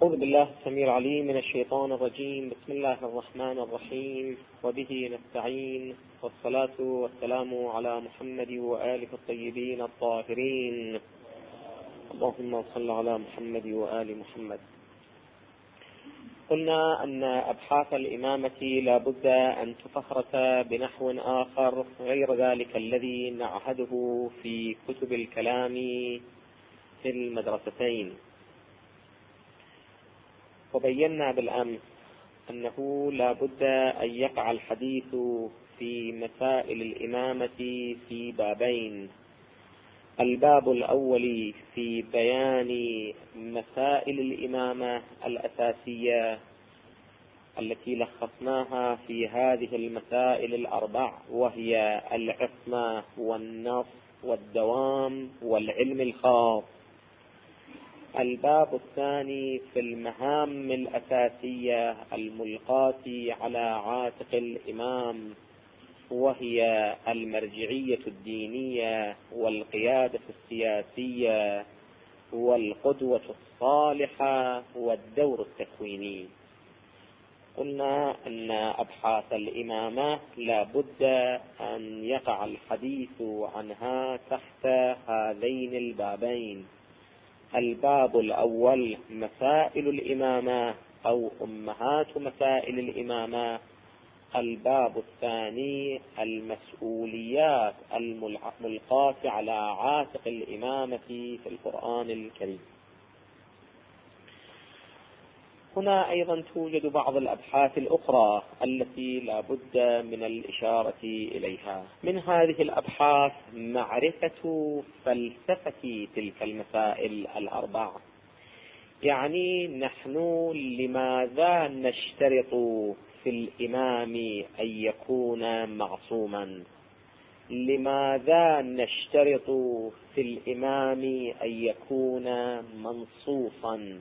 أعوذ بالله السميع العليم من الشيطان الرجيم. بسم الله الرحمن الرحيم، وبه نستعين، والصلاة والسلام على محمد وآله الطيبين الطاهرين. اللهم صل على محمد وآل محمد. قلنا أن أبحاث الإمامة لا بد أن تفخرس بنحو آخر غير ذلك الذي نعهده في كتب الكلام في المدرستين، وبينا بالأمس أنه لا بد أن يقع الحديث في مسائل الإمامة في بابين: الباب الأول في بيان مسائل الإمامة الأساسية التي لخصناها في هذه المسائل الأربع، وهي العصمة والنص والدوام والعلم الخاص. الباب الثاني في المهام الأساسية الملقاة على عاتق الإمام، وهي المرجعية الدينية والقيادة السياسية والقدوة الصالحة والدور التكويني. قلنا أن أبحاث الإمامة لا بد أن يقع الحديث عنها تحت هذين البابين: الباب الأول مسائل الإمامة أو أمهات مسائل الإمامة، الباب الثاني المسؤوليات الملقاة على عاتق الإمامة في القرآن الكريم. هنا أيضا توجد بعض الأبحاث الأخرى التي لا بد من الإشارة إليها. من هذه الأبحاث معرفة فلسفة تلك المسائل الأربع، يعني نحن لماذا نشترط في الإمام أن يكون معصوما؟ لماذا نشترط في الإمام أن يكون منصوصا؟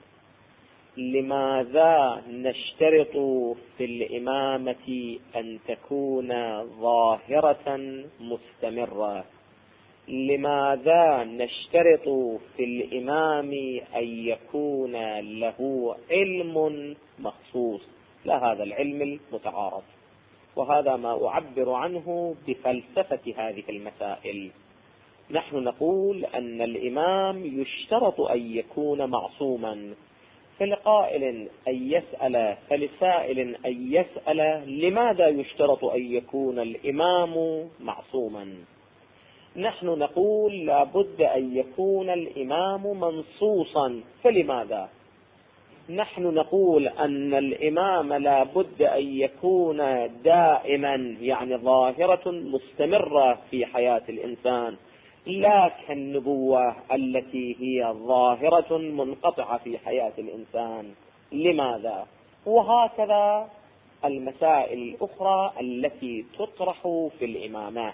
لماذا نشترط في الإمامة أن تكون ظاهرة مستمرة؟ لماذا نشترط في الإمام أن يكون له علم مخصوص، لا هذا العلم المتعارف؟ وهذا ما أعبر عنه بفلسفة هذه المسائل. نحن نقول أن الإمام يشترط أن يكون معصوما، فلقائل أن يسأل، فلسائل أن يسأل: لماذا يشترط أن يكون الإمام معصوما؟ نحن نقول لا بد أن يكون الإمام منصوصا، فلماذا؟ نحن نقول أن الإمام لا بد أن يكون دائما، يعني ظاهرة مستمرة في حياة الإنسان، لا كالنبوة التي هي ظاهرة منقطعة في حياة الإنسان. لماذا؟ وهكذا المسائل الأخرى التي تطرح في الإمامات.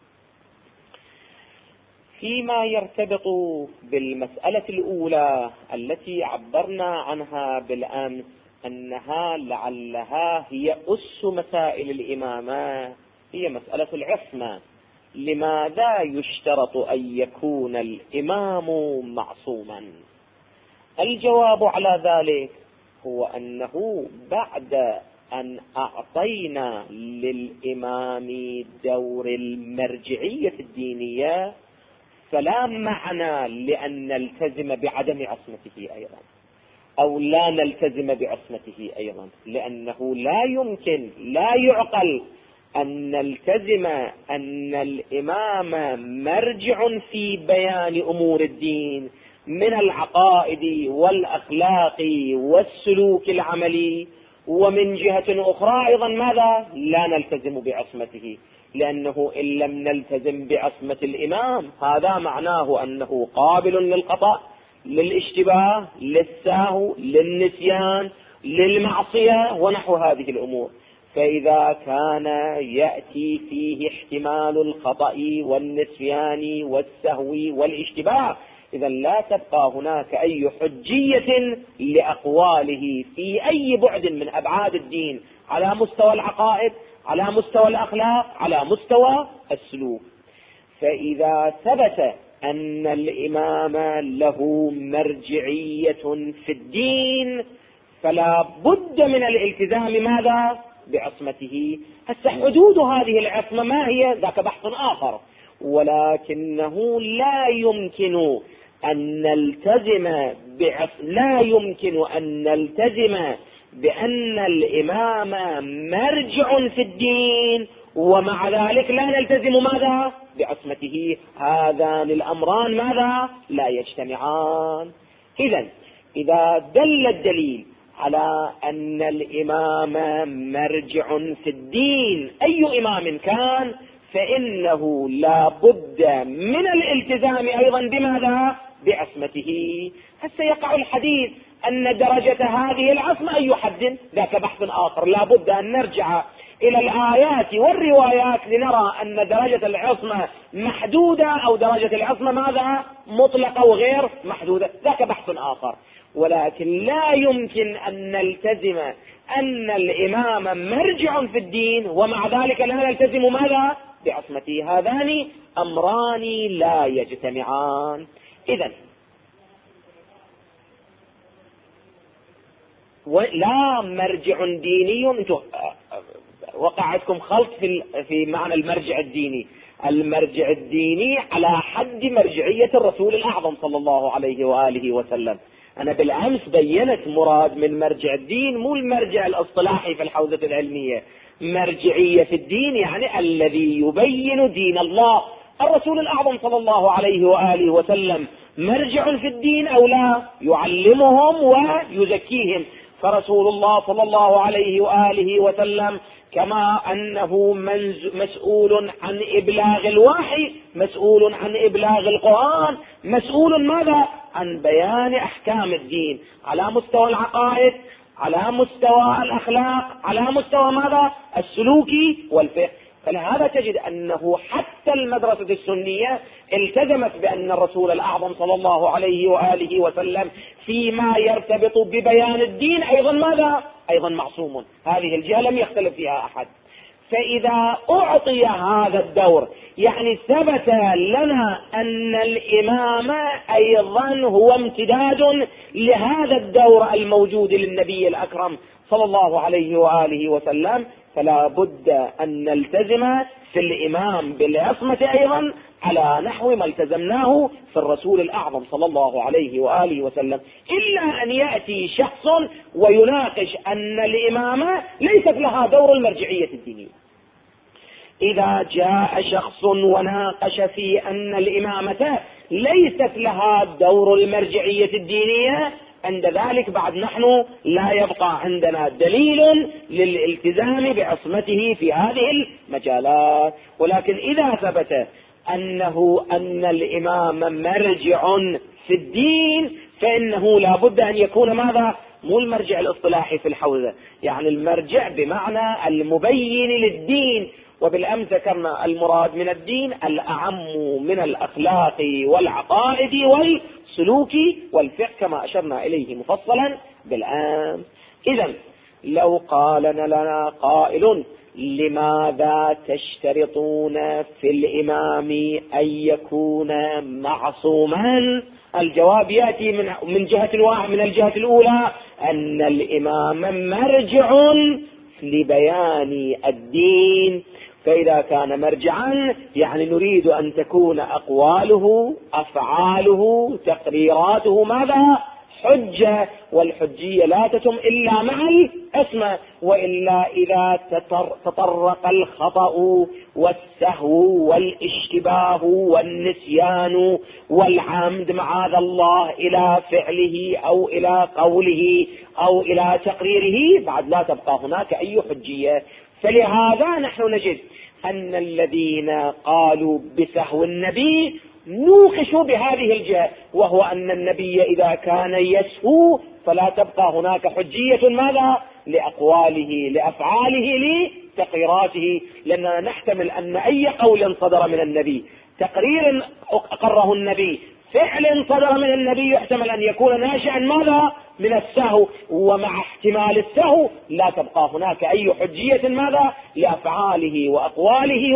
فيما يرتبط بالمسألة الأولى التي عبرنا عنها بالأمس أنها لعلها هي أس مسائل الإمامة، هي مسألة العصمة. لماذا يشترط أن يكون الإمام معصوما؟ الجواب على ذلك هو أنه بعد أن أعطينا للإمام دور المرجعية الدينية، فلا معنى لأن نلتزم بعدم عصمته أيضا، أو لا نلتزم بعصمته أيضا، لأنه لا يمكن، لا يعقل أن نلتزم أن الإمام مرجع في بيان أمور الدين من العقائد والأخلاق والسلوك العملي، ومن جهة أخرى أيضا ماذا؟ لا نلتزم بعصمته، لأنه إن لم نلتزم بعصمة الإمام هذا معناه أنه قابل للخطأ، للاشتباه، للسهو، للنسيان، للمعصية ونحو هذه الأمور. فإذا كان يأتي فيه احتمال الخطأ والنسيان والسهو والاشتباه، إذا لا تبقى هناك أي حجية لأقواله في أي بعد من أبعاد الدين، على مستوى العقائد، على مستوى الأخلاق، على مستوى السلوك. فإذا ثبت أن الإمام له مرجعية في الدين، فلا بد من الالتزام ماذا؟ بعصمته. هسه حدود هذه العصمة ما هي؟ ذاك بحث آخر، ولكنه لا يمكن أن نلتزم بأن الإمام مرجع في الدين ومع ذلك لا نلتزم ماذا؟ بعصمته. هذان الأمران ماذا؟ لا يجتمعان. إذا دل الدليل على أن الإمام مرجع في الدين أي إمام كان، فإنه لا بد من الالتزام أيضا بماذا؟ بعصمته. هسه يقع الحديث أن درجة هذه العصمة أي حد؟ ذاك بحث آخر. لا بد أن نرجع إلى الآيات والروايات لنرى أن درجة العصمة محدودة أو درجة العصمة ماذا؟ مطلقة وغير محدودة. ذاك بحث آخر. ولكن لا يمكن أن نلتزم أن الإمام مرجع في الدين ومع ذلك لا نلتزم ماذا؟ بعصمته. هذان أمران لا يجتمعان. لا مرجع ديني. انتم وقعتكم خلط في معنى المرجع الديني. المرجع الديني على حد مرجعية الرسول الأعظم صلى الله عليه وآله وسلم. أنا بالأمس بينت مراد من مرجع الدين مو المرجع الاصطلاحي في الحوزة العلمية. مرجعية في الدين يعني الذي يبين دين الله. الرسول الأعظم صلى الله عليه وآله وسلم مرجع في الدين أو لا؟ يعلمهم ويزكيهم. فرسول الله صلى الله عليه وآله وسلم كما أنه مسؤول عن إبلاغ الوحي، مسؤول عن إبلاغ القرآن، مسؤول ماذا؟ عن بيان أحكام الدين على مستوى العقائد، على مستوى الأخلاق، على مستوى ماذا؟ السلوكي والفقه. فلهذا تجد أنه حتى المدرسة السنية التزمت بأن الرسول الأعظم صلى الله عليه وآله وسلم فيما يرتبط ببيان الدين أيضا ماذا؟ أيضا معصوم. هذه الجهة لم يختلف فيها أحد. فإذا أعطي هذا الدور يعني ثبت لنا أن الإمام أيضا هو امتداد لهذا الدور الموجود للنبي الأكرم صلى الله عليه وآله وسلم، فلا بد أن نلتزم في الإمام بالعصمة أيضا على نحو ما التزمناه في الرسول الأعظم صلى الله عليه وآله وسلم، إلا أن يأتي شخص ويناقش أن الإمامة ليست لها دور المرجعية الدينية. إذا جاء شخص وناقش في أن الإمامة ليست لها دور المرجعية الدينية، عند ذلك بعد نحن لا يبقى عندنا دليل للالتزام بعصمته في هذه المجالات. ولكن إذا ثبت أن الإمام مرجع في الدين فإنه لا بد أن يكون ماذا؟ مو المرجع الاصطلاحي في الحوزة، يعني المرجع بمعنى المبين للدين. وبالأمس ذكرنا المراد من الدين الأعم من الأخلاق والعقائد والسلوك والفقه كما أشرنا إليه مفصلا بالأمس. إذن لو قال لنا قائل لماذا تشترطون في الإمام أن يكون معصوما؟ الجواب يأتي من الجهة الأولى أن الإمام مرجع لبيان الدين. فإذا كان مرجعا يعني نريد أن تكون أقواله، أفعاله، تقريراته ماذا؟ حجة. والحجية لا تتم إلا مع العصمة، وإلا إذا تطرق الخطأ والسهو والاشتباه والنسيان والعمد معاذ الله إلى فعله أو إلى قوله أو إلى تقريره بعد لا تبقى هناك أي حجية. فلهذا نحن نجد أن الذين قالوا بسهو النبي نوقشوا بهذه الجهة، وهو أن النبي إذا كان يسهو فلا تبقى هناك حجية ماذا؟ لأقواله، لأفعاله، لتقريراته، لأننا نحتمل أن أي قول صدر من النبي، تقرير أقره النبي، فعل صدر من النبي يحتمل أن يكون ناشئا ماذا؟ من السهو. ومع احتمال السهو لا تبقى هناك أي حجية ماذا؟ لأفعاله وأقواله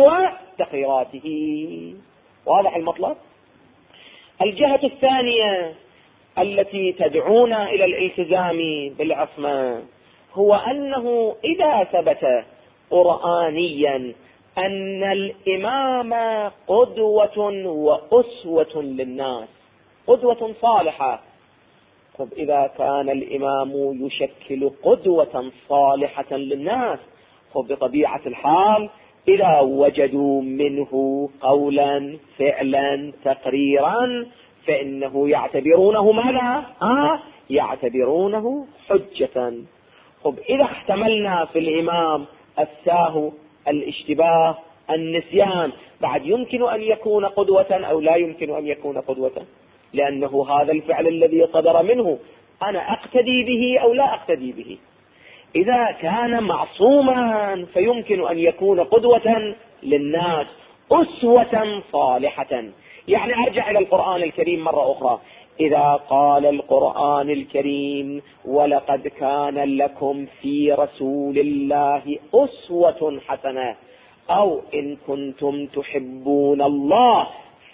وتقريراته. واضح المطلب؟ الجهة الثانية التي تدعونا إلى الالتزام بالعصمة هو أنه إذا ثبت قرآنيا أن الإمام قدوة وأسوة للناس، قدوة صالحة. طب إذا كان الإمام يشكل قدوة صالحة للناس، بطبيعة الحال إذا وجدوا منه قولا فعلا تقريرا فإنه يعتبرونه ماذا؟ يعتبرونه حجة. إذا احتملنا في الإمام السهو، الاشتباه، النسيان، بعد يمكن أن يكون قدوة أو لا يمكن أن يكون قدوة، لأنه هذا الفعل الذي صدر منه أنا أقتدي به أو لا أقتدي به. إذا كان معصوما فيمكن أن يكون قدوة للناس، أسوة صالحة. يعني أرجع إلى القرآن الكريم مرة أخرى، إذا قال القرآن الكريم ولقد كان لكم في رسول الله أسوة حسنة، أو إن كنتم تحبون الله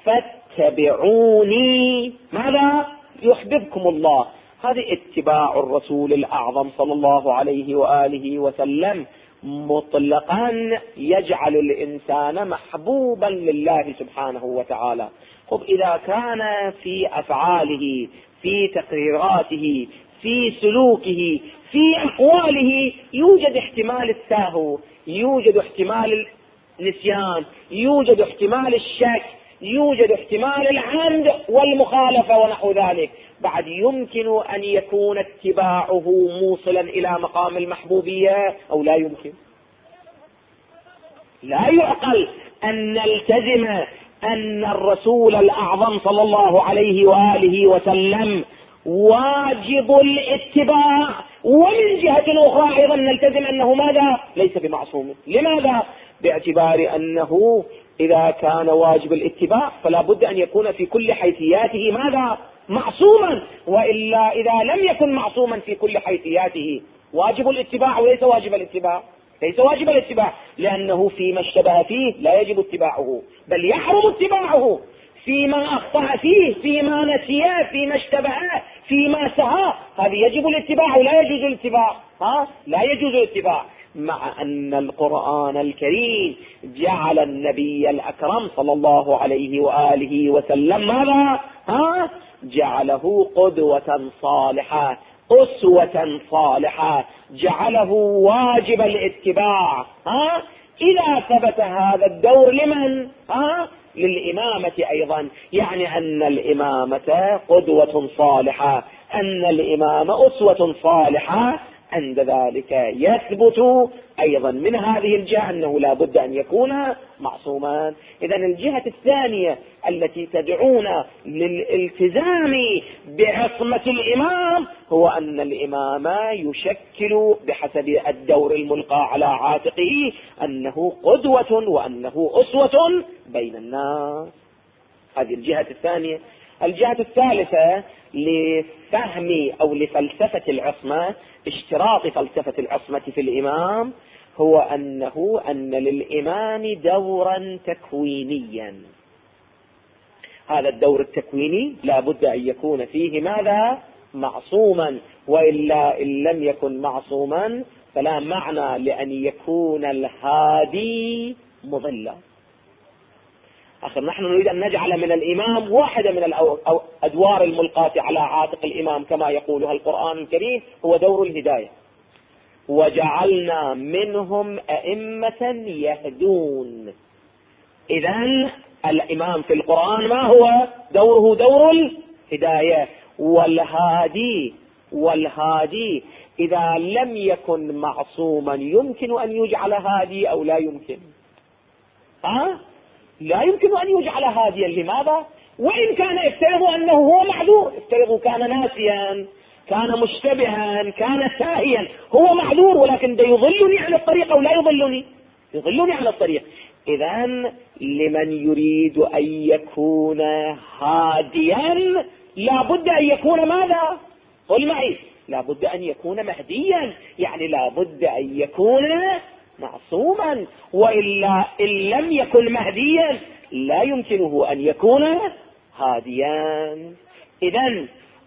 فاتبعوني ماذا؟ يحببكم الله. هذا اتباع الرسول الأعظم صلى الله عليه وآله وسلم مطلقا يجعل الإنسان محبوبا لله سبحانه وتعالى. إذا كان في أفعاله، في تقريراته، في سلوكه، في أقواله يوجد احتمال السهو، يوجد احتمال النسيان، يوجد احتمال الشك، يوجد احتمال العمد والمخالفة ونحو ذلك، بعد يمكن أن يكون اتباعه موصلا إلى مقام المحبوبية أو لا يمكن؟ لا يعقل أن نلتزم أن الرسول الأعظم صلى الله عليه وآله وسلم واجب الاتباع، ومن جهة أخرى أيضا نلتزم أنه ماذا؟ ليس بمعصوم. لماذا؟ باعتبار أنه إذا كان واجب الاتباع فلا بد أن يكون في كل حيثياته ماذا؟ معصوما، وإلا إذا لم يكن معصوما في كل حيثياته واجب الاتباع وليس واجب الاتباع، ليس واجب الاتباع، لأنه فيما اشتبه فيه لا يجب اتباعه بل يحرم اتباعه، فيما أخطأ فيه، فيما نسيه، فيما اشتبه، فيما سهى، هذه يجب الاتباع ولا يجوز الاتباع. لا يجوز الاتباع، مع أن القرآن الكريم جعل النبي الأكرم صلى الله عليه وآله وسلم ماذا؟ جعله قدوة صالحة، أسوة صالحة، جعله واجب الاتباع. إذا ثبت هذا الدور لمن؟ للإمامة أيضا، يعني أن الإمامة قدوة صالحة، أن الإمام أسوة صالحة، عند ذلك يثبت أيضا من هذه الجهة أنه لا بد أن يكون معصوما. إذن الجهة الثانية التي تدعونا للالتزام بعصمة الإمام هو أن الإمام يشكل بحسب الدور الملقى على عاتقه أنه قدوة وأنه أسوة بين الناس. هذه الجهة الثانية. الجهة الثالثة لفهم أو لفلسفة العصمة، اشتراط فلسفة العصمة في الإمام هو أن للإمام دورا تكوينيا. هذا الدور التكويني لا بد أن يكون فيه ماذا؟ معصوما، وإلا إن لم يكن معصوما فلا معنى لأن يكون الهادي مضلا. نحن نريد أن نجعل من الإمام واحدة من الأدوار الملقاة على عاتق الإمام كما يقولها القرآن الكريم هو دور الهداية، وجعلنا منهم أئمة يهدون. إذن الإمام في القرآن ما هو دوره؟ دور الهداية. والهادي إذا لم يكن معصوما يمكن أن يجعل هادي أو لا يمكن؟ لا يمكن أن يجعل هاديا. لماذا؟ وإن كان افترضوا أنه هو معذور، افترضوا كان ناسيا، كان مشتبها، كان ساهيا، هو معذور، ولكن ده يضلني عن الطريق أو لا يضلني؟ يضلني عن الطريق. إذن لمن يريد أن يكون هاديا لا بد أن يكون ماذا؟ قل معي، لا بد أن يكون مهديا، يعني لا بد أن يكون معصوما، وإلا إن لم يكن مهديا لا يمكنه أن يكون هاديا. إذن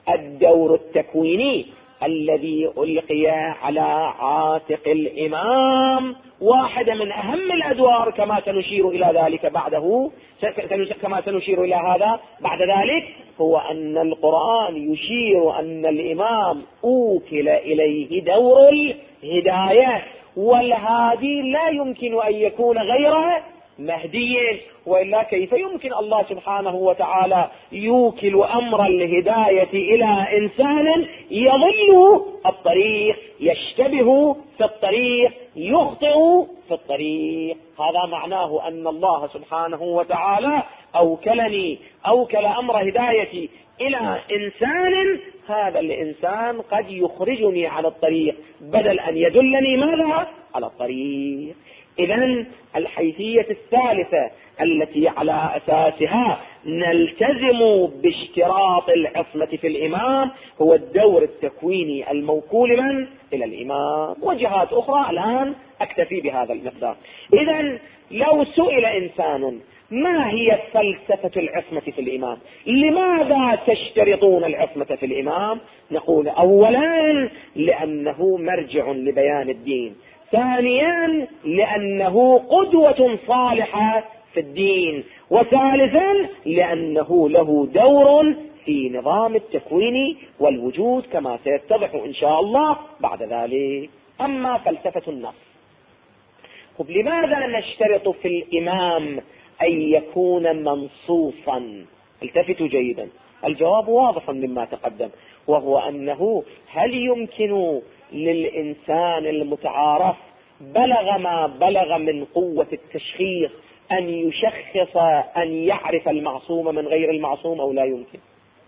الدور التكويني الذي ألقي على عاتق الإمام واحدة من أهم الأدوار، كما سنشير إلى ذلك بعده، كما سنشير إلى هذا بعد ذلك، هو أن القرآن يشير أن الإمام أوكل إليه دور الهداية، والهادي لا يمكن أن يكون غير مهدي، وإلا كيف يمكن الله سبحانه وتعالى يوكل أمر الهداية إلى إنسان يضل الطريق، يشتبه في الطريق، يخطئ في الطريق؟ هذا معناه أن الله سبحانه وتعالى أوكل أمر هدايتي إلى إنسان، هذا الإنسان قد يخرجني على الطريق بدل أن يدلني ماذا؟ على الطريق. إذن الحيثية الثالثة التي على أساسها نلتزم باشتراط العصمة في الإمام هو الدور التكويني الموكول من؟ إلى الإمام. وجهات أخرى الآن أكتفي بهذا المقدار. إذن لو سئل إنسان ما هي فلسفة العصمة في الإمام؟ لماذا تشترطون العصمة في الإمام؟ نقول أولا لأنه مرجع لبيان الدين، ثانيا لأنه قدوة صالحة في الدين، وثالثا لأنه له دور في نظام التكوين والوجود كما سيتضح إن شاء الله بعد ذلك. أما فلسفة النص، لماذا نشترط في الإمام أن يكون منصوصا؟ التفتوا جيدا، الجواب واضح مما تقدم، وهو أنه هل يمكن للإنسان المتعارف بلغ ما بلغ من قوة التشخيص أن يشخص، أن يعرف المعصوم من غير المعصوم، أو لا يمكن؟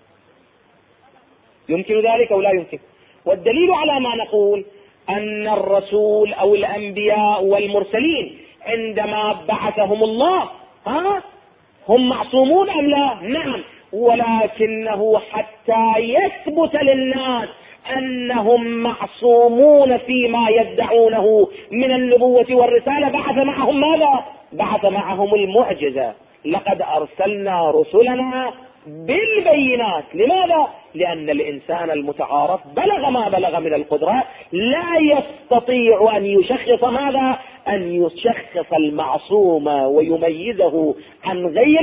يمكن ذلك أو لا يمكن؟ والدليل على ما نقول أن الرسول أو الأنبياء والمرسلين عندما بعثهم الله هم معصومون أم لا؟ نعم، ولكنه حتى يثبت للناس أنهم معصومون فيما يدعونه من النبوة والرسالة بعث معهم ماذا؟ بعث معهم المعجزة. لقد أرسلنا رسلنا بالبينات. لماذا؟ لأن الإنسان المتعارف بلغ ما بلغ من القدرة لا يستطيع أن يشخص ماذا؟ أن يشخص المعصوم ويميزه عن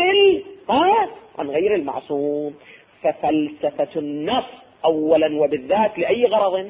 غير المعصوم. ففلسفة النص أولا وبالذات لأي غرض؟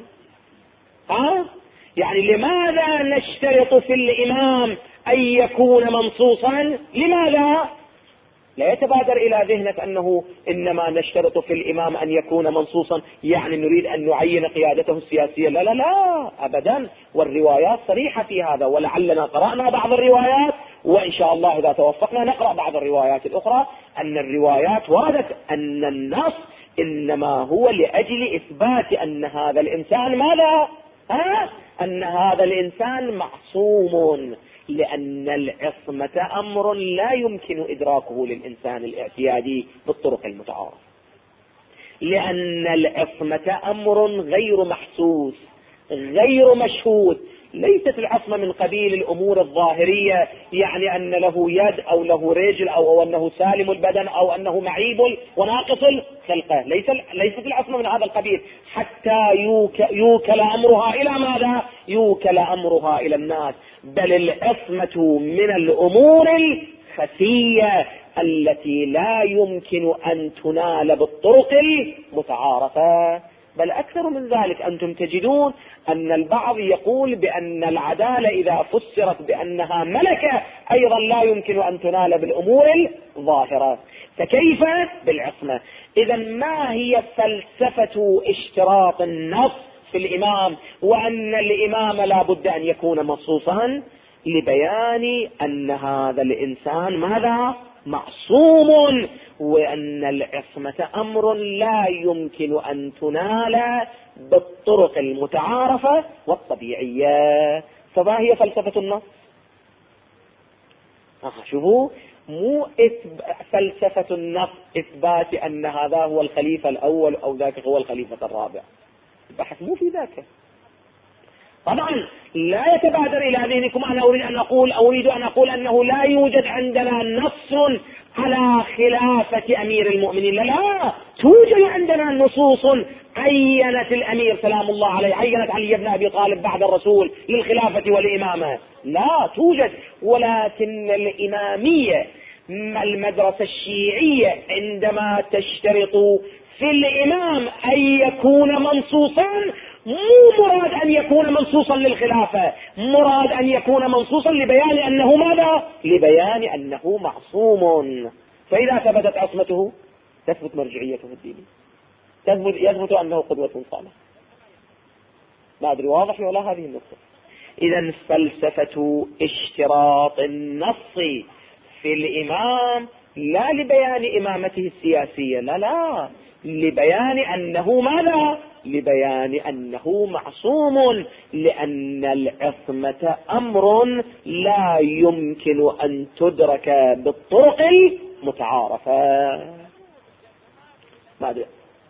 يعني لماذا نشترط في الإمام أن يكون منصوصا؟ لماذا؟ لا يتبادر إلى ذهنك أنه إنما نشترط في الإمام أن يكون منصوصا يعني نريد أن نعين قيادته السياسية. لا لا لا أبدا، والروايات صريحة في هذا، ولعلنا قرأنا بعض الروايات، وإن شاء الله إذا توفقنا نقرأ بعض الروايات الأخرى، أن الروايات وردت أن النص إنما هو لأجل إثبات أن هذا الإنسان ماذا؟ أن هذا الإنسان معصوم، لأن العصمة أمر لا يمكن إدراكه للإنسان الاعتيادي بالطرق المتعارفة، لأن العصمة أمر غير محسوس غير مشهود. ليست العصمة من قبيل الأمور الظاهرية، يعني أن له يد أو له رجل أو أنه سالم البدن أو أنه معيب وناقص الخلقة. ليست العصمة من هذا القبيل، حتى يوكل أمرها إلى ماذا؟ يوكل أمرها إلى الناس. بل العصمة من الأمور الخفية التي لا يمكن أن تنال بالطرق المتعارفة. بل أكثر من ذلك، أنتم تجدون أن البعض يقول بأن العدالة إذا فسرت بأنها ملكة أيضا لا يمكن أن تنال بالأمور الظاهرة، فكيف بالعصمة؟ إذا ما هي فلسفة اشتراط النص في الإمام وأن الإمام لا بد أن يكون مصوصا؟ لبيان أن هذا الإنسان ماذا؟ معصوم، وأن العصمة أمر لا يمكن أن تنال بالطرق المتعارفة والطبيعية. فما هي فلسفة النص؟ شوفوا، مو فلسفة النص إثبات أن هذا هو الخليفة الأول أو ذاك هو الخليفة الرابع، البحث مو في ذاك. طبعا لا يتبادر إلى ذهنكم أنا أريد أن أقول أنه لا يوجد عندنا نص على خلافة أمير المؤمنين. لا، توجد عندنا نصوص عينت الأمير سلام الله عليه، عينت علي بن أبي طالب بعد الرسول للخلافة والإمامة، لا توجد. ولكن الإمامية المدرسة الشيعية عندما تشترط في الإمام أن يكون منصوصا، مو مراد أن يكون منصوصا للخلافة، مراد أن يكون منصوصا لبيان أنه ماذا؟ لبيان أنه معصوم. فإذا ثبتت عصمته تثبت مرجعيته الدينية، يثبت أنه قدوة صالحة. ما أدري واضح ولا هذه النقطة؟ إذا فلسفة اشتراط النص في الإمام لا لبيان إمامته السياسية، لا، لبيان أنه ماذا؟ لبيان أنه معصوم، لأن العصمة أمر لا يمكن أن تدرك بالطرق المتعارفة. ما أدري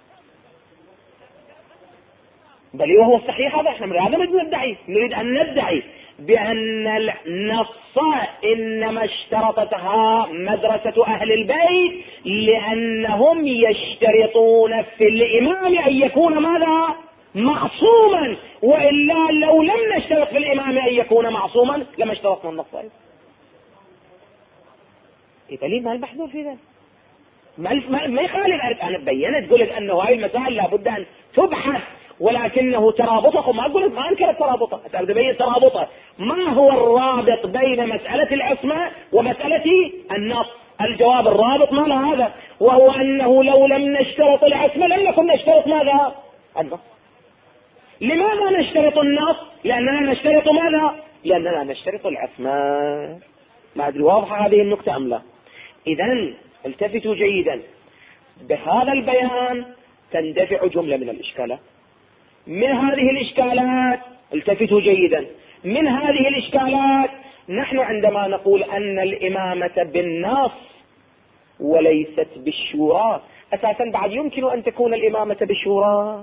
بل وهو الصحيح هذا. احنا نريد أن ندعي بأن النص إنما اشترطتها مدرسة أهل البيت لأنهم يشترطون في الإمام أن يكون ماذا؟ معصوما، وإلا لو لم نشترط في الإمام أن يكون معصوما لما اشترطنا النص. إذا ليه ما المحذور في ذلك؟ ما يخالف. أنا بيّنت قلت أنه هاي المسائل لابد أن تبحث، ولكنه ترابطه، ما أقول ما أنكر الترابطه، أبين ترابطه. ما هو الرابط بين مسألة العصمة ومسألة النص؟ الجواب الرابط ما له هذا، وهو أنه لو لم نشترط العصمة لم نكن نشترط ماذا؟ النص. لماذا نشترط النص؟ لأننا نشترط ماذا؟ لأننا نشترط العصمة. ما أدري واضحة هذه النقطة أم لا؟ إذن التفتوا جيدا، بهذا البيان تندفع جملة من الإشكالات. من هذه الإشكالات التفتوا جيدا، من هذه الإشكالات نحن عندما نقول أن الإمامة بالنص وليست بالشورى، أساسا بعد يمكن أن تكون الإمامة بالشورى؟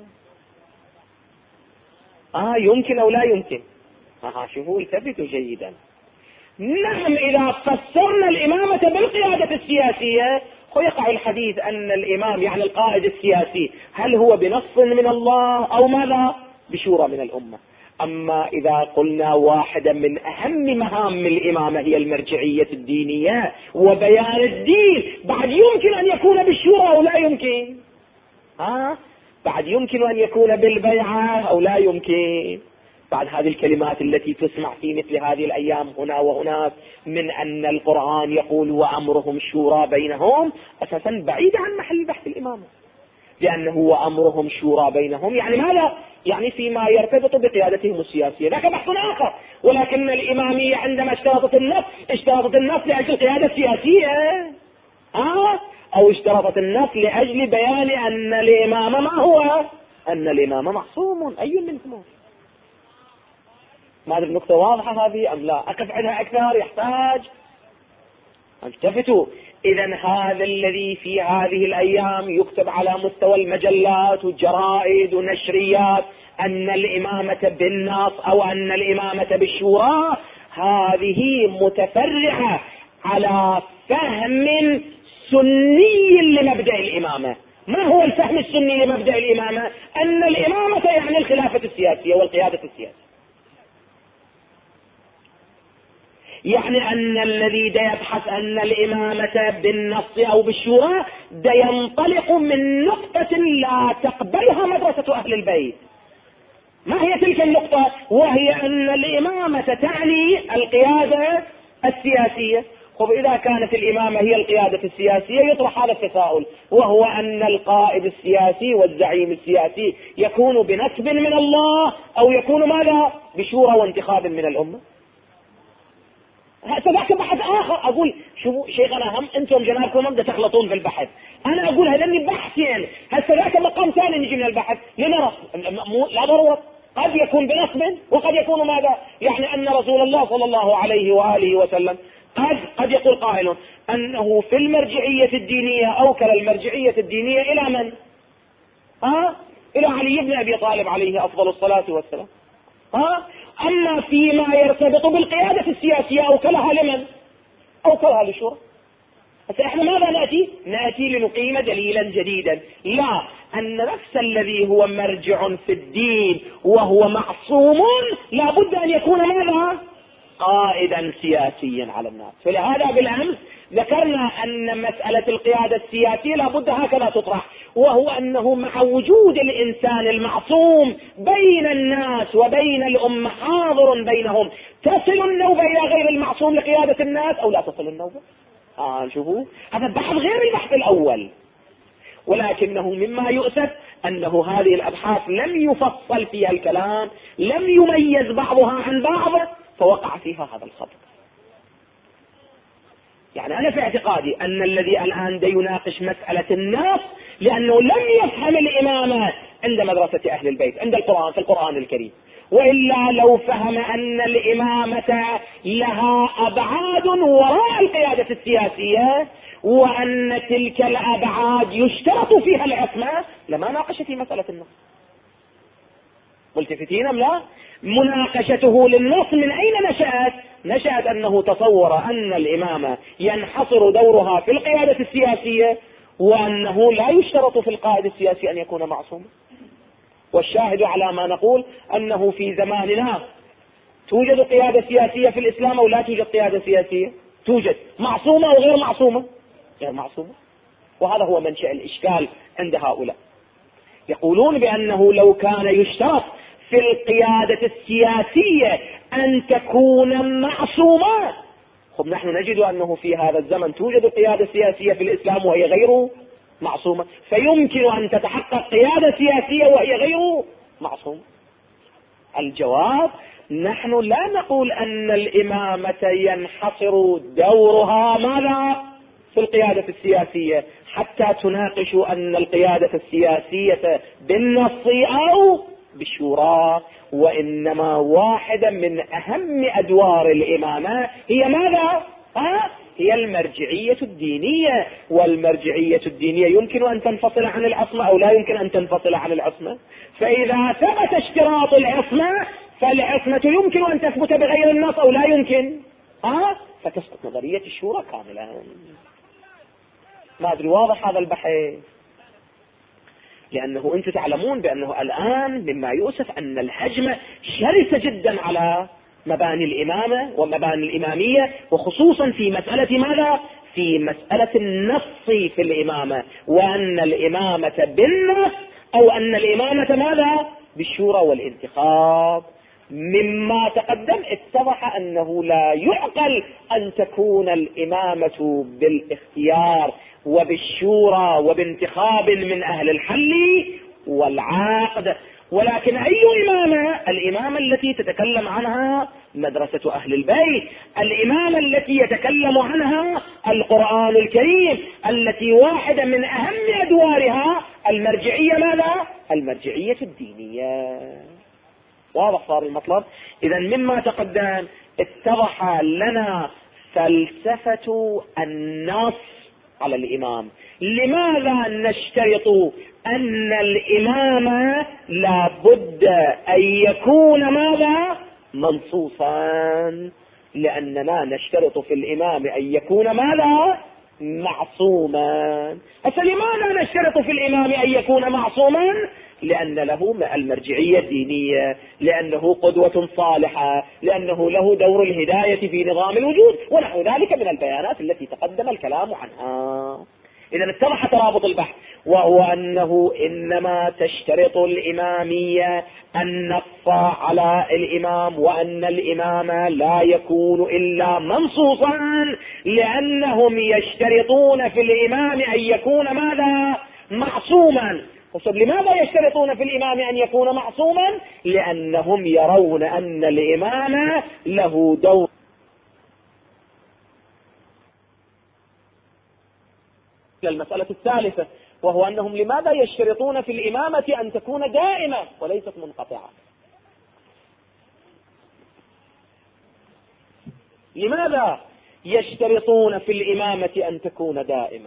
يمكن أو لا يمكن؟ شوفوا التفتوا جيدا. نعم، إذا فسرنا الإمامة بالقيادة السياسية ويقع الحديث أن الإمام يعني القائد السياسي هل هو بنص من الله أو ماذا؟ بشورى من الأمة. أما إذا قلنا واحدة من أهم مهام الإمامة هي المرجعية الدينية وبيان الدين، بعد يمكن أن يكون بالشورى أو لا يمكن؟ بعد يمكن أن يكون بالبيعة أو لا يمكن؟ بعد هذه الكلمات التي تسمع في مثل هذه الأيام هنا وهناك من أن القرآن يقول وأمرهم شورى بينهم، أساسا بعيد عن محل بحث الإمامة، لأنه وأمرهم شورى بينهم يعني ماذا؟ يعني فيما يرتبط بقيادتهم السياسية، ذاك بحث آخر. ولكن الإمامية عندما اشترطت النص لأجل القيادة السياسية، أو اشترطت النص لأجل بيان أن الإمام ما هو؟ أن الإمام معصوم. أي منهم؟ ما أدري النقطة واضحة هذه أم لا؟ أقف عنها أكثر يحتاج التفتوا. إذن هذا الذي في هذه الأيام يكتب على مستوى المجلات والجرائد والنشريات أن الإمامة بالنص أو أن الإمامة بالشورى، هذه متفرعة على فهم سني لمبدأ الإمامة. ما هو الفهم السني لمبدأ الإمامة؟ أن الإمامة يعني الخلافة السياسية والقيادة السياسية، يعني أن الذي يبحث أن الإمامة بالنص أو بالشورى ينطلق من نقطة لا تقبلها مدرسة أهل البيت. ما هي تلك النقطة؟ وهي أن الإمامة تعني القيادة السياسية. إذا كانت الإمامة هي القيادة السياسية يطرح هذا التساؤل، وهو أن القائد السياسي والزعيم السياسي يكون بنسب من الله أو يكون ماذا؟ بشورى وانتخاب من الأمة. هذا بحث آخر. أقول شوفوا شيخنا، هم أنتم جنابكم هم تخلطون في البحث. أنا أقول هذني بحثين، هذا مقام ثاني نجي من البحث لنرى. لا ضرورة، قد يكون بنصب وقد يكون ماذا؟ يعني أن رسول الله صلى الله عليه وآله وسلم قد يقول قائل أنه في المرجعية الدينية أوكل المرجعية الدينية إلى من؟ إلى علي بن أبي طالب عليه أفضل الصلاة والسلام. أما فيما يرتبط بالقيادة السياسية أوكلها لمن؟ أوكلها للشورى. احنا ماذا نأتي لنقيم دليلا جديدا. لا، أن نفس الذي هو مرجع في الدين وهو معصوم لا بد أن يكون ماذا؟ قائدا سياسيا على الناس. فلهذا بالأمس ذكرنا أن مسألة القيادة السياسية لا بد هكذا تطرح، وهو أنه مع وجود الإنسان المعصوم بين الناس وبين الأمة حاضر بينهم، تصل النوبة إلى غير المعصوم لقيادة الناس أو لا تصل النوبة؟ شوفوا، هذا بحث غير البحث الأول، ولكنه مما يؤسف أنه هذه الأبحاث لم يفصل فيها الكلام، لم يميز بعضها عن بعض، فوقع فيها هذا الخطأ. يعني أنا في اعتقادي أن الذي الآن يناقش مسألة النص لأنه لم يفهم الإمامة عند مدرسة أهل البيت عند القرآن في القرآن الكريم، وإلا لو فهم أن الإمامة لها أبعاد وراء القيادة السياسية وأن تلك الأبعاد يشترط فيها العصمة لما ناقش في مسألة النص. ملتفتين أم لا؟ مناقشته للنص من أين نشأت أنه تصور أن الإمامة ينحصر دورها في القيادة السياسية وأنه لا يشترط في القائد السياسي أن يكون معصوما. والشاهد على ما نقول أنه في زماننا توجد قيادة سياسية في الإسلام أو لا توجد قيادة سياسية؟ توجد. معصومة أو غير معصومة؟ غير معصومة. وهذا هو منشأ الإشكال عند هؤلاء. يقولون بأنه لو كان يشترط في القيادة السياسية أن تكون معصومة، خب نحن نجد أنه في هذا الزمن توجد قيادة سياسية في الإسلام وهي غير معصومة، فيمكن أن تتحقق قيادة سياسية وهي غير معصومة. الجواب: نحن لا نقول أن الإمامة ينحصر دورها ماذا في القيادة السياسية حتى تناقشوا أن القيادة السياسية بالنص أو بالشورى، وإنما واحدة من أهم أدوار الإمامة هي ماذا؟ هي المرجعية الدينية. والمرجعية الدينية يمكن أن تنفصل عن العصمة أو لا يمكن أن تنفصل عن العصمة. فإذا ثبت اشتراط العصمة فالعصمة يمكن أن تثبت بغير النص أو لا يمكن، فتسقط نظرية الشورى كاملا. ما أدري واضح هذا البحث؟ لأنه أنتم تعلمون بأنه الآن مما يؤسف أن الهجمة شرسة جدا على مباني الإمامة ومباني الإمامية، وخصوصا في مسألة ماذا؟ في مسألة النص في الإمامة، وأن الإمامة بالنص أو أن الإمامة ماذا؟ بالشورى والانتخاب. مما تقدم اتضح أنه لا يعقل أن تكون الإمامة بالاختيار وبالشورى وبانتخاب من أهل الحل والعقد، ولكن أي إمامة؟ الإمامة التي تتكلم عنها مدرسة أهل البيت، الإمامة التي يتكلم عنها القرآن الكريم، التي واحدة من أهم أدوارها المرجعية ماذا؟ المرجعية الدينية. واضح صار المطلب؟ إذا مما تقدم اتضح لنا فلسفة النص على الإمام. لماذا نشترط أن الإمام لا بد أن يكون ماذا؟ منصوصا. لأننا نشترط في الإمام أن يكون ماذا؟ معصوما. فلماذا نشترط في الإمام أن يكون معصوما؟ لأن له المرجعية الدينية، لأنه قدوة صالحة، لأنه له دور الهداية في نظام الوجود، ونحو ذلك من البيانات التي تقدم الكلام عنها. إذا اتضح ترابط البحث، وهو أنه إنما تشترط الإمامية النص على الإمام، وأن الإمام لا يكون إلا منصوصا، لأنهم يشترطون في الإمام أن يكون ماذا؟ معصوما. لماذا يشترطون في الإمام أن يكون معصوما؟ لأنهم يرون أن الإمام له دور. المسألة الثالثة، وهو أنهم لماذا يشترطون في الإمامة أن تكون دائمة وليست منقطعة؟ لماذا يشترطون في الإمامة أن تكون دائمة؟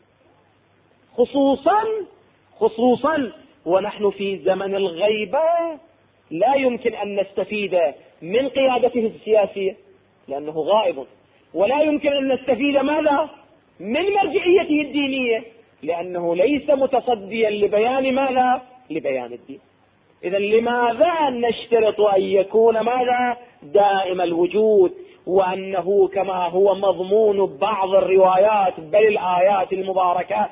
خصوصا ونحن في زمن الغيبة لا يمكن أن نستفيد من قيادته السياسية لأنه غائب، ولا يمكن أن نستفيد ماذا؟ من مرجعيته الدينية، لأنه ليس متصديا لبيان ماذا؟ لبيان الدين. إذا لماذا نشترط أن يكون ماذا؟ دائم الوجود، وأنه كما هو مضمون بعض الروايات بل الآيات المباركة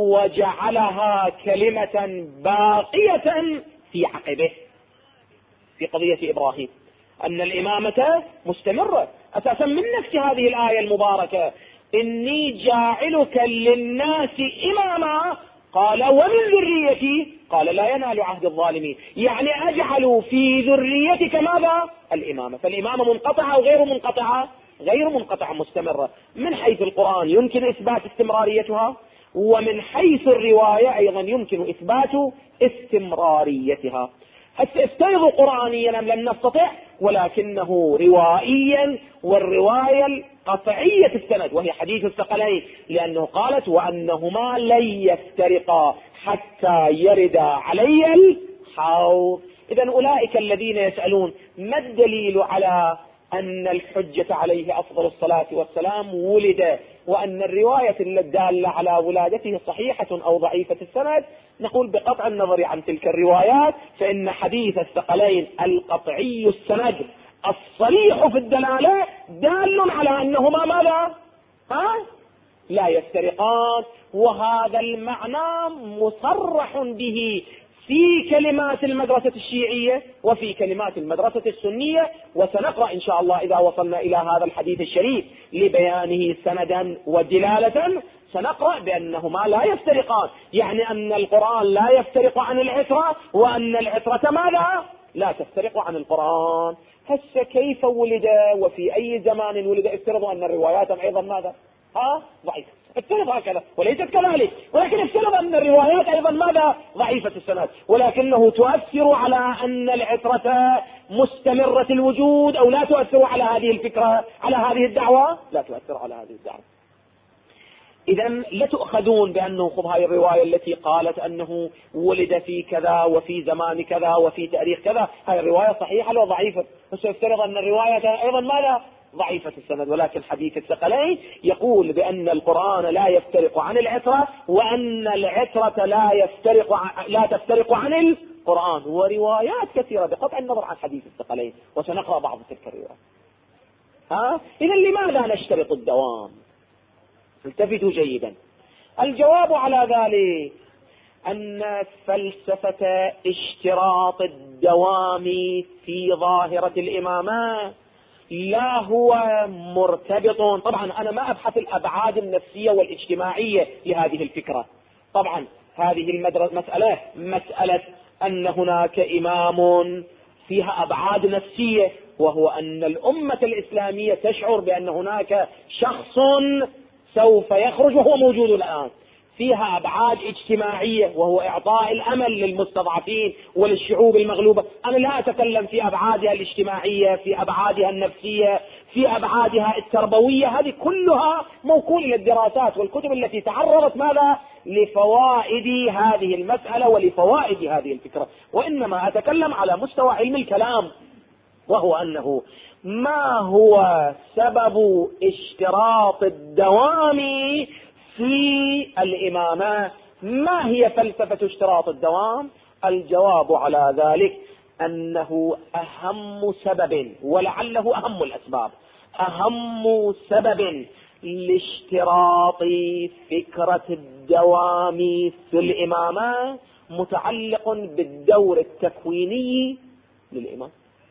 وجعلها كلمة باقية في عقبه في قضية إبراهيم، أن الإمامة مستمرة أساسا من نفس هذه الآية المباركة: إني جاعلك للناس إماما، قال ومن ذريتي، قال لا ينال عهد الظالمين، يعني أجعل في ذريتك ماذا؟ الإمامة. فالإمامة منقطعة أو غير منقطعة؟ غير منقطعة، مستمرة. من حيث القرآن يمكن إثبات استمراريتها، ومن حيث الرواية أيضا يمكن إثبات استمراريتها. افترضوا قرآنيا أم لم نستطع، ولكنه روائيا، والرواية القطعية السند وهي حديث الثقلين، لأنه قالت وأنهما لن يفترقا حتى يرد علي الحوض. إذن أولئك الذين يسألون ما الدليل على أن الحجة عليه أفضل الصلاة والسلام ولد، وأن الرواية الدالة على ولادته صحيحة أو ضعيفة السند، نقول بقطع النظر عن تلك الروايات فإن حديث الثقلين القطعي السند الصريح في الدلالة دال على أنهما ماذا؟ لا يفترقان. وهذا المعنى مصرح به في كلمات المدرسة الشيعية وفي كلمات المدرسة السنية، وسنقرأ إن شاء الله إذا وصلنا إلى هذا الحديث الشريف لبيانه سندا ودلالة، سنقرأ بأنهما لا يفترقان، يعني أن القرآن لا يفترق عن العترة، وأن العترة ماذا؟ لا تفترق عن القرآن. هسه كيف ولد وفي أي زمان ولد؟ افترضوا أن الروايات أيضا ماذا؟ ضعيفة، افترض هكذا وليست كذلك، ولكن افترض أن الروايات أيضا ماذا؟ ضعيفة السند، ولكنه تؤثر على أن العترة مستمرة الوجود، أو لا تؤثر على هذه الفكرة، على هذه الدعوة؟ لا تؤثر على هذه الدعوة. إذا لا تؤخذون بأنه خذ هذه الرواية التي قالت أنه ولد في كذا وفي زمان كذا وفي تاريخ كذا، هذه الرواية صحيحة ولا ضعيفة؟ بس يفترض أن الرواية أيضا ماذا؟ ضعيفة السند. ولكن حديث الثقلين يقول بأن القرآن لا يفترق عن العترة، وأن العترة لا تفترق عن القرآن، وروايات كثيرة بقطع النظر عن حديث الثقلين، وسنقرأ بعض تلك الروايات. إذا لماذا نشترط الدوام؟ التفتوا جيدا. الجواب على ذلك أن فلسفة اشتراط الدوام في ظاهرة الإمامة لا هو مرتبط، طبعا أنا ما أبحث الأبعاد النفسية والاجتماعية لهذه الفكرة، طبعا هذه مسألة أن هناك إمام فيها أبعاد نفسية، وهو أن الأمة الإسلامية تشعر بأن هناك شخص سوف يخرج وهو موجود الآن. فيها أبعاد اجتماعية، وهو إعطاء الأمل للمستضعفين وللشعوب المغلوبة. أنا لا أتكلم في أبعادها الاجتماعية، في أبعادها النفسية، في أبعادها التربوية، هذه كلها موكولة للدراسات والكتب التي تعرضت ماذا؟ لفوائد هذه المسألة ولفوائد هذه الفكرة. وإنما أتكلم على مستوى علم الكلام، وهو أنه ما هو سبب اشتراط الدوام في الإمامة؟ ما هي فلسفة اشتراط الدوام؟ الجواب على ذلك أنه أهم سبب، ولعله أهم الأسباب، أهم سبب لاشتراط فكرة الدوام في الإمامة متعلق بالدور التكويني للإمام.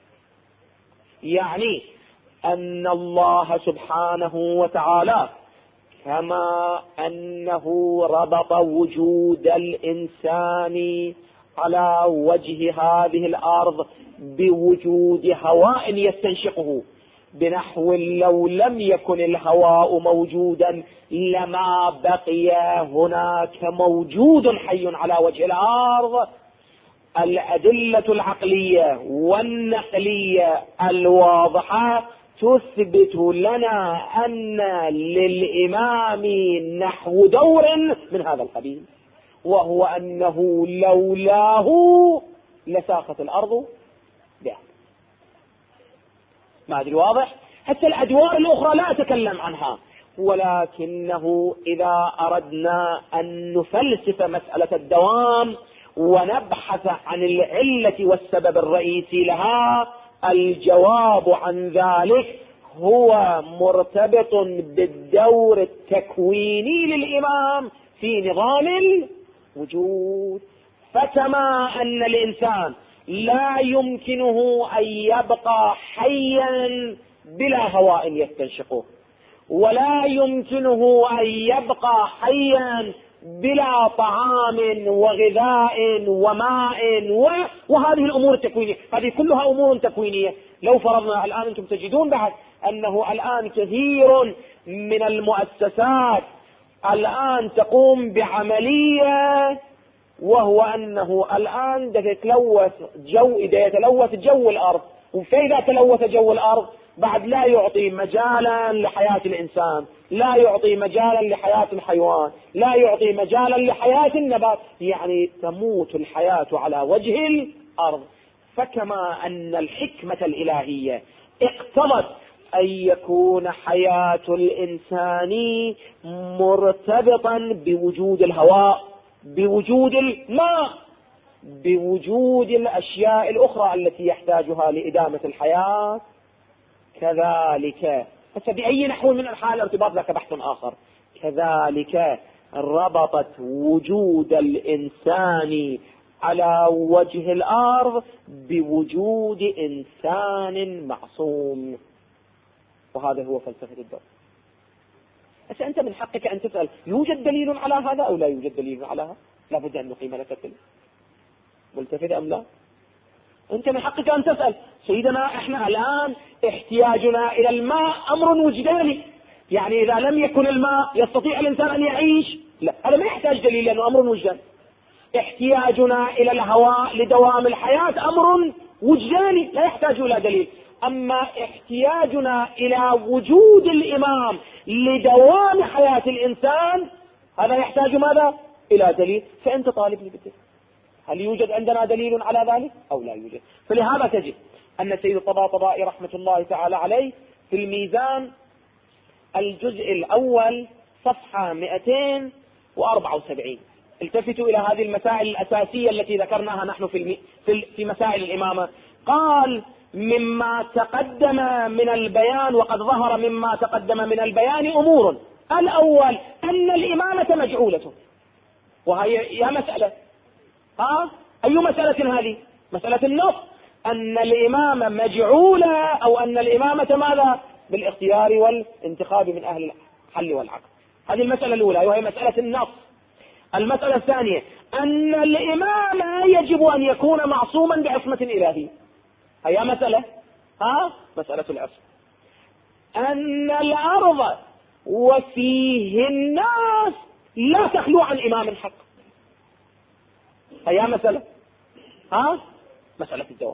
يعني أن الله سبحانه وتعالى كما أنه ربط وجود الإنسان على وجه هذه الأرض بوجود هواء يستنشقه، بنحو لو لم يكن الهواء موجودا لما بقي هناك موجود حي على وجه الأرض. الأدلة العقلية والنقلية الواضحة تثبت لنا أن للإمام نحو دور من هذا القبيل، وهو أنه لولاه لساقت الأرض به. ما أدري واضح؟ حتى الأدوار الأخرى لا أتكلم عنها، ولكنه إذا أردنا أن نفلسف مسألة الدوام ونبحث عن العلة والسبب الرئيسي لها، الجواب عن ذلك هو مرتبط بالدور التكويني للإمام في نظام الوجود. فكما أن الإنسان لا يمكنه أن يبقى حيا بلا هواء يستنشقه، ولا يمكنه أن يبقى حيا بلا طعام وغذاء وماء وهذه الأمور التكوينية، هذه كلها أمور تكوينية. لو فرضنا الآن، أنتم تجدون بعد أنه الآن كثير من المؤسسات الآن تقوم بعملية، وهو أنه الآن يتلوث جو الأرض، فإذا تلوث جو الأرض بعد لا يعطي مجالا لحياة الإنسان، لا يعطي مجالا لحياة الحيوان، لا يعطي مجالا لحياة النبات، يعني تموت الحياة على وجه الأرض. فكما أن الحكمة الإلهية اقتضت أن يكون حياة الإنسان مرتبطا بوجود الهواء، بوجود الماء، بوجود الأشياء الأخرى التي يحتاجها لإدامة الحياة، كذلك فبأي نحو من أنحاء الارتباط ذاك بحث آخر، كذلك ربطت وجود الإنسان على وجه الأرض بوجود إنسان معصوم، وهذا هو فلسفة الدور. أنت من حقك أن تسأل يوجد دليل على هذا أو لا يوجد دليل على هذا؟ لابد أن نقيم لك كلمة ملتفت أم لا؟ أنت من حقك أن تسأل سيدنا إحنا الآن احتياجنا إلى الماء أمر وجداني، يعني إذا لم يكن الماء يستطيع الإنسان أن يعيش؟ لا، هذا ما يحتاج دليل لأنه أمر وجداني. احتياجنا إلى الهواء لدوام الحياة أمر وجداني لا يحتاج إلى دليل. أما احتياجنا إلى وجود الإمام لدوام حياة الإنسان هذا يحتاج ماذا؟ إلى دليل. فأنت طالب لي بالدليل، هل يوجد عندنا دليل على ذلك أو لا يوجد؟ فلهذا تجد أن السيد الطباطبائي رحمة الله تعالى عليه في الميزان الجزء الأول صفحة 274 التفتوا إلى هذه المسائل الأساسية التي ذكرناها نحن في مسائل الإمامة. قال مما تقدم من البيان، وقد ظهر مما تقدم من البيان أمور. الأول أن الإمامة مجعولة، وهي مسألة أي مسألة هذه؟ مسألة النص، أن الإمامة مجعولة أو أن الإمامة ماذا؟ بالاختيار والانتخاب من أهل الحل والعقد. هذه المسألة الأولى وهي مسألة النص. المسألة الثانية أن الإمام يجب أن يكون معصوما بعصمة إلهية، هي مسألة مسألة العصمة. أن الأرض وفيه الناس لا تخلو عن إمام حق، هي مسألة مسألة الدوام.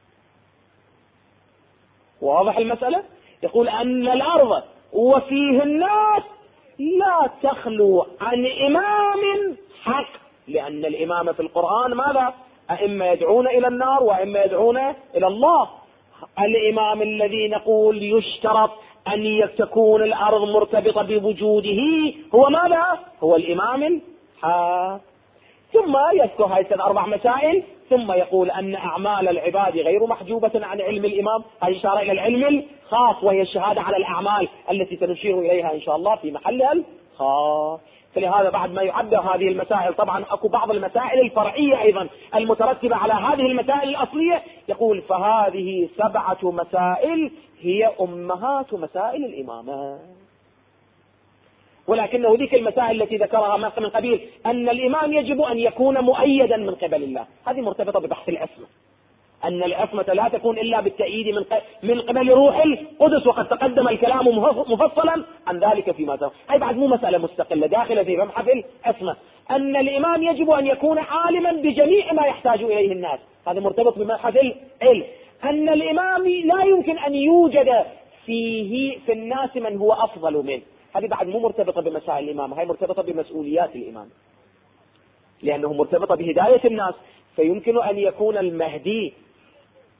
واضح المسألة؟ يقول أن الأرض وفيه الناس لا تخلو عن إمام حق، لأن الإمام في القرآن ماذا؟ أئمة يدعون إلى النار وأئمة يدعون إلى الله. الإمام الذي نقول يشترط أن تكون الأرض مرتبطة بوجوده هو ماذا؟ هو الإمام الحق. ثم يذكر هذه الأربع مسائل، ثم يقول أن أعمال العباد غير محجوبة عن علم الإمام. هذه إشارة إلى العلم الخاص وهي الشهادة على الأعمال التي سنشير إليها إن شاء الله في محلها الخاص. فلهذا بعد ما يعبر هذه المسائل، طبعا أكو بعض المسائل الفرعية أيضا المترتبة على هذه المسائل الأصلية، يقول فهذه 7 مسائل هي أمهات مسائل الإمامة. ولكنه ذيك المسائل التي ذكرها من قبيل أن الإمام يجب أن يكون مؤيدا من قبل الله، هذه مرتبطة ببحث العصمة، أن العصمة لا تكون إلا بالتأييد من قبل روح القدس، وقد تقدم الكلام مفصلا عن ذلك فيما سبق. هي بعد مو مسألة مستقلة داخلة في مبحث العصمة. أن الإمام يجب أن يكون عالما بجميع ما يحتاج إليه الناس، هذا مرتبط بمبحث العلم. أن الإمام لا يمكن أن يوجد في الناس من هو أفضل منه، هذه بعد مو مرتبطة بمسائل الإمام، هي مرتبطة بمسؤوليات الإمام، لأنه مرتبطة بهداية الناس. فيمكن أن يكون المهدي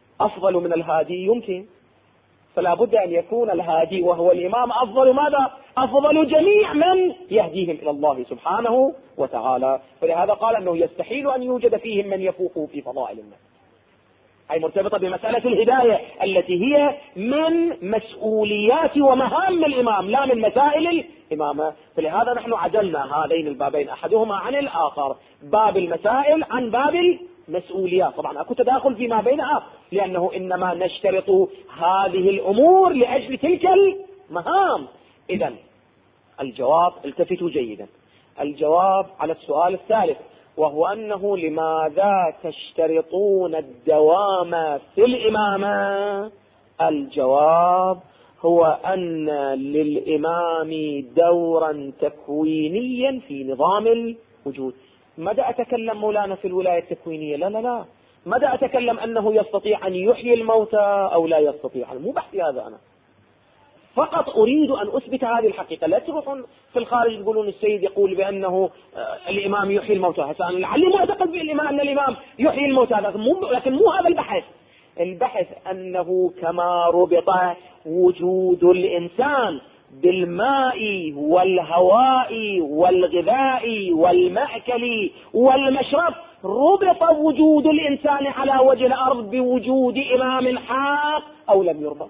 أفضل من الهادي، يمكن، فلا بد أن يكون الهادي وهو الإمام أفضل ماذا؟ أفضل جميع من يهديهم إلى الله سبحانه وتعالى. فلهذا قال أنه يستحيل أن يوجد فيهم من يفوق في فضائل الناس، أي مرتبطة بمسألة الهداية التي هي من مسؤوليات ومهام الإمام لا من مسائل الإمامة. فلهذا نحن عدلنا هذين البابين أحدهما عن الآخر، باب المسائل عن باب المسؤوليات. طبعا أكو تداخل فيما بينها، لأنه إنما نشترط هذه الأمور لأجل تلك المهام. إذن الجواب، التفتوا جيدا، الجواب على السؤال الثالث، وهو أنه لماذا تشترطون الدوام في الإمامة؟ الجواب هو أن للإمام دورا تكوينيا في نظام الوجود. ماذا أتكلم مولانا في الولاية التكوينية؟ لا، ماذا أتكلم أنه يستطيع أن يحيي الموتى أو لا يستطيع؟ مو بحثي هذا، أنا فقط أريد أن أثبت هذه الحقيقة. لا تروحون في الخارج يقولون السيد يقول بأنه الإمام يحيي الموتى. هسه أنا لعلي معتقد بالإمام أن الإمام يحيي الموتى، لكن مو هذا البحث. البحث أنه كما ربط وجود الإنسان بالماء والهواء والغذاء والمأكل والمشرب، ربط وجود الإنسان على وجه الأرض بوجود إمام حق أو لم يربط.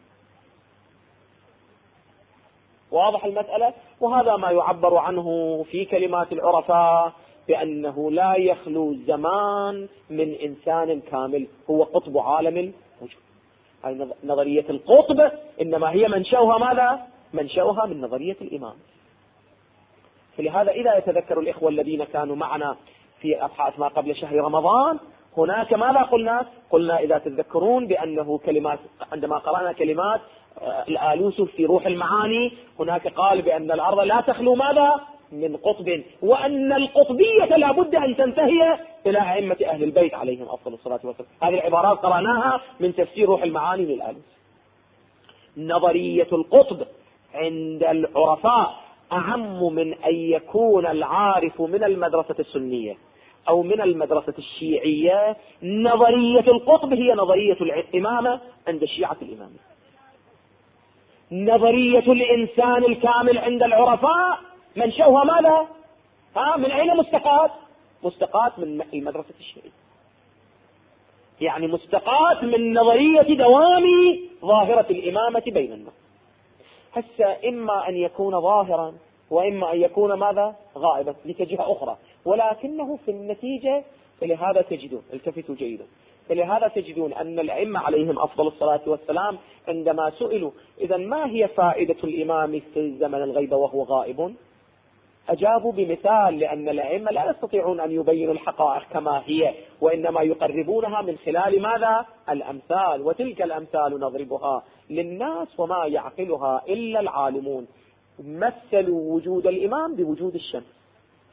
واضح المسألة؟ وهذا ما يعبر عنه في كلمات العرفاء بأنه لا يخلو زمان من إنسان كامل هو قطب عالم الوجود. هذه نظرية القطب إنما هي منشأها ماذا؟ منشأها من نظرية الإمام. فلهذا إذا يتذكر الإخوة الذين كانوا معنا في أبحاث ما قبل شهر رمضان، هناك ماذا قلنا إذا تتذكرون بأنه كلمات، عندما قرأنا كلمات الآلوسي في روح المعاني، هناك قال بأن الأرض لا تخلو ماذا؟ من قطب، وأن القطبية لا بد أن تنتهي إلى أئمة أهل البيت عليهم أفضل الصلاة والسلام. هذه العبارات قرأناها من تفسير روح المعاني للآلوسي. نظرية القطب عند العرفاء أعم من أن يكون العارف من المدرسة السنية أو من المدرسة الشيعية. نظرية القطب هي نظرية الإمامة عند الشيعة الإمامية. نظرية الإنسان الكامل عند العرفاء منشأها ماذا؟ من أين مستقات؟ مستقات من المدرسة الشيعية، يعني مستقات من نظرية دوام ظاهرة الإمامة بين الناس. هسه إما أن يكون ظاهرا وإما أن يكون ماذا؟ غائبا لجهة أخرى، ولكنه في النتيجة. فلهذا تجدون، التفتوا جيدا، فلهذا تجدون أن الأئمة عليهم أفضل الصلاة والسلام عندما سئلوا إذا ما هي فائدة الإمام في زمن الغيبة وهو غائب، أجابوا بمثال، لأن الأئمة لا يستطيعون أن يبينوا الحقائق كما هي، وإنما يقربونها من خلال ماذا؟ الأمثال، وتلك الأمثال نضربها للناس وما يعقلها إلا العالمون. مثلوا وجود الإمام بوجود الشمس.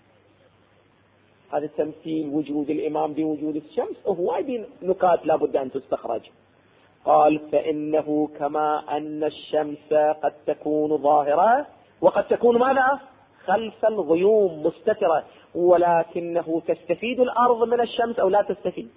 هذا التمثيل وجود الإمام بوجود الشمس هو هذه نكات لابد أن تستخرج. قال فإنه كما أن الشمس قد تكون ظاهرة وقد تكون ماذا؟ خلف الغيوم مستترة، ولكنه تستفيد الأرض من الشمس أو لا تستفيد؟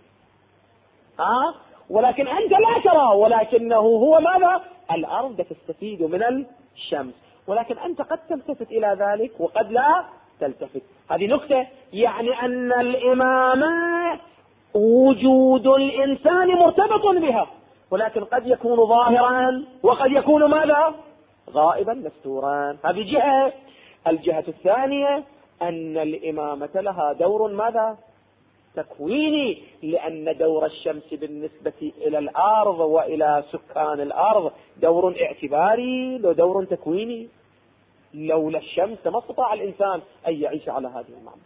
ولكن أنت لا ترى، ولكنه هو ماذا؟ الأرض تستفيد من الشمس، ولكن أنت قد تلتفت إلى ذلك وقد لا تلتفت. هذه نكتة، يعني أن الإمامة وجود الإنسان مرتبط بها، ولكن قد يكون ظاهرا وقد يكون ماذا؟ غائبا مستورا. هذه جهة. الجهة الثانية أن الإمامة لها دور ماذا؟ تكويني، لأن دور الشمس بالنسبة إلى الأرض وإلى سكان الأرض دور اعتباري ودور تكويني. لولا الشمس ما استطاع الإنسان أن يعيش على هذه المعنى.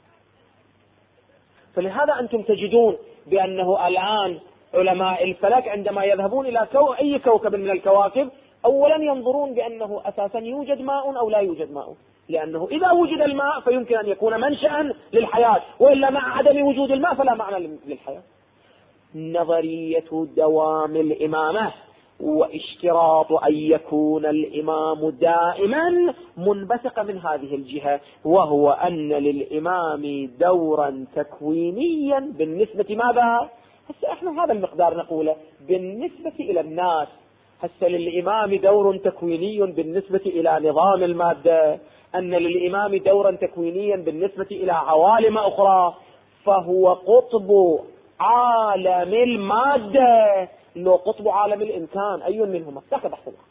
فلهذا أنتم تجدون بأنه الآن علماء الفلك عندما يذهبون إلى أي كوكب من الكواكب أولا ينظرون بأنه أساسا يوجد ماء أو لا يوجد ماء، لأنه إذا وجد الماء فيمكن أن يكون منشأ للحياة، وإلا مع عدم وجود الماء فلا معنى للحياة. نظرية دوام الإمامة واشتراط أن يكون الإمام دائما منبثق من هذه الجهة، وهو أن للإمام دورا تكوينيا بالنسبة ماذا؟ هسه احنا هذا المقدار نقوله بالنسبة إلى الناس، هسه للإمام دور تكويني بالنسبة إلى نظام المادة، أن للإمام دورا تكوينيا بالنسبة إلى عوالم أخرى، فهو قطب عالم المادة لو قطب عالم الإمكان، أي منهما؟ ذاك بحث الله.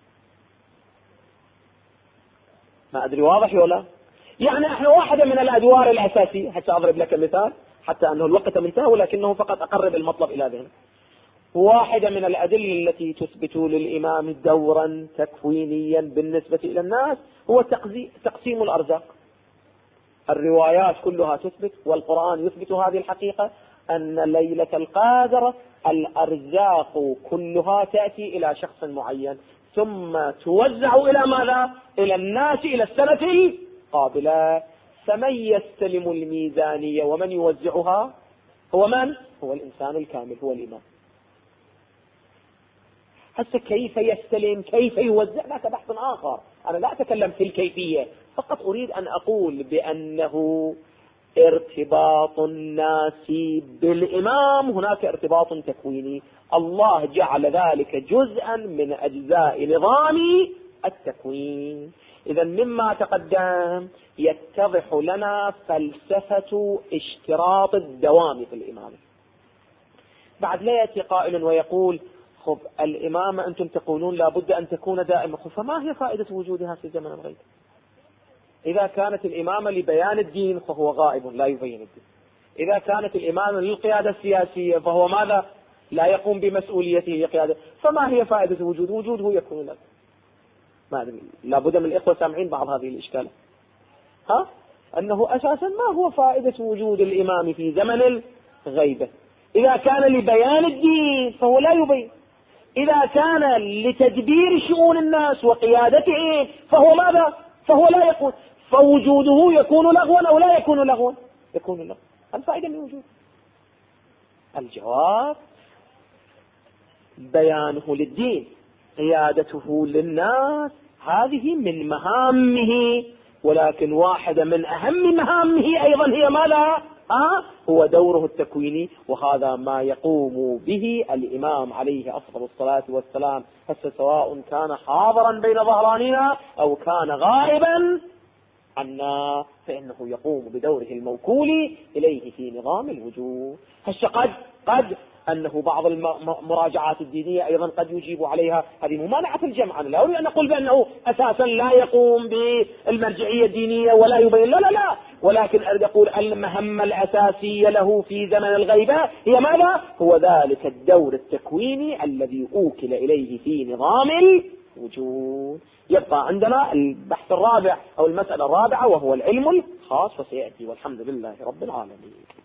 ما أدري واضح ولا؟ يعني احنا واحدة من الأدوار الأساسية، حتى أضرب لك مثال حتى أنه الوقت منتهى ولكنه فقط أقرب المطلب إلى ذهن. واحدة من الأدلة التي تثبت للإمام دورا تكوينيا بالنسبة إلى الناس هو تقسيم الأرزاق. الروايات كلها تثبت والقرآن يثبت هذه الحقيقة، أن ليلة القدر الأرزاق كلها تأتي إلى شخص معين ثم توزع إلى ماذا؟ إلى الناس إلى السنة القابلة. فمن يستلم الميزانية ومن يوزعها هو من؟ هو الإنسان الكامل، هو الإمام. هسه كيف يستلم، كيف يوزع، ذاك بحث آخر. أنا لا أتكلم في الكيفية، فقط أريد أن أقول بأنه ارتباط الناس بالإمام هناك ارتباط تكويني، الله جعل ذلك جزءا من أجزاء نظام التكوين. إذا مما تقدم يتضح لنا فلسفة اشتراط الدوام في الإمام. بعد لا يأتي قائل ويقول خب الإمام أنتم تقولون لابد أن تكون دائما، فما هي فائدة وجودها في زمن الغيب؟ إذا كانت الإمامة لبيان الدين فهو غائب لا يبين الدين، إذا كانت الإمامة للقيادة السياسية فهو ماذا؟ لا يقوم بمسؤوليته لقيادة، فما هي فائدة وجوده يكون لك؟ ما أدري، لابد من الإخوة سامعين بعض هذه الإشكالة، أنه أساسا ما هو فائدة وجود الإمام في زمن الغيبة؟ إذا كان لبيان الدين فهو لا يبين، إذا كان لتدبير شؤون الناس وقيادتهم فهو ماذا؟ فهو لا يكون، فوجوده يكون لغوا أو لا يكون لغوا؟ يكون لغوا. الفائدة من وجود؟ الجواب بيانه للدين، قيادته للناس، هذه من مهامه، ولكن واحدة من أهم مهامه أيضا هي ماذا؟ هو دوره التكويني، وهذا ما يقوم به الإمام عليه أفضل الصلاة والسلام، سواء كان حاضرا بين ظهراننا أو كان غائبا عنا، فإنه يقوم بدوره الموكول إليه في نظام الوجود. قد أنه بعض المراجعات الدينية أيضا قد يجيب عليها، هذه ممانعة الجمع. لا أريد أن نقول بأنه أساسا لا يقوم بالمرجعية الدينية ولا يبين، لا، ولكن أريد أقول المهمة الأساسية له في زمن الغيبة هي ماذا؟ هو ذلك الدور التكويني الذي أوكل إليه في نظام الوجود. يبقى عندنا البحث الرابع أو المسألة الرابعة وهو العلم الخاص، وسيأتي والحمد لله رب العالمين.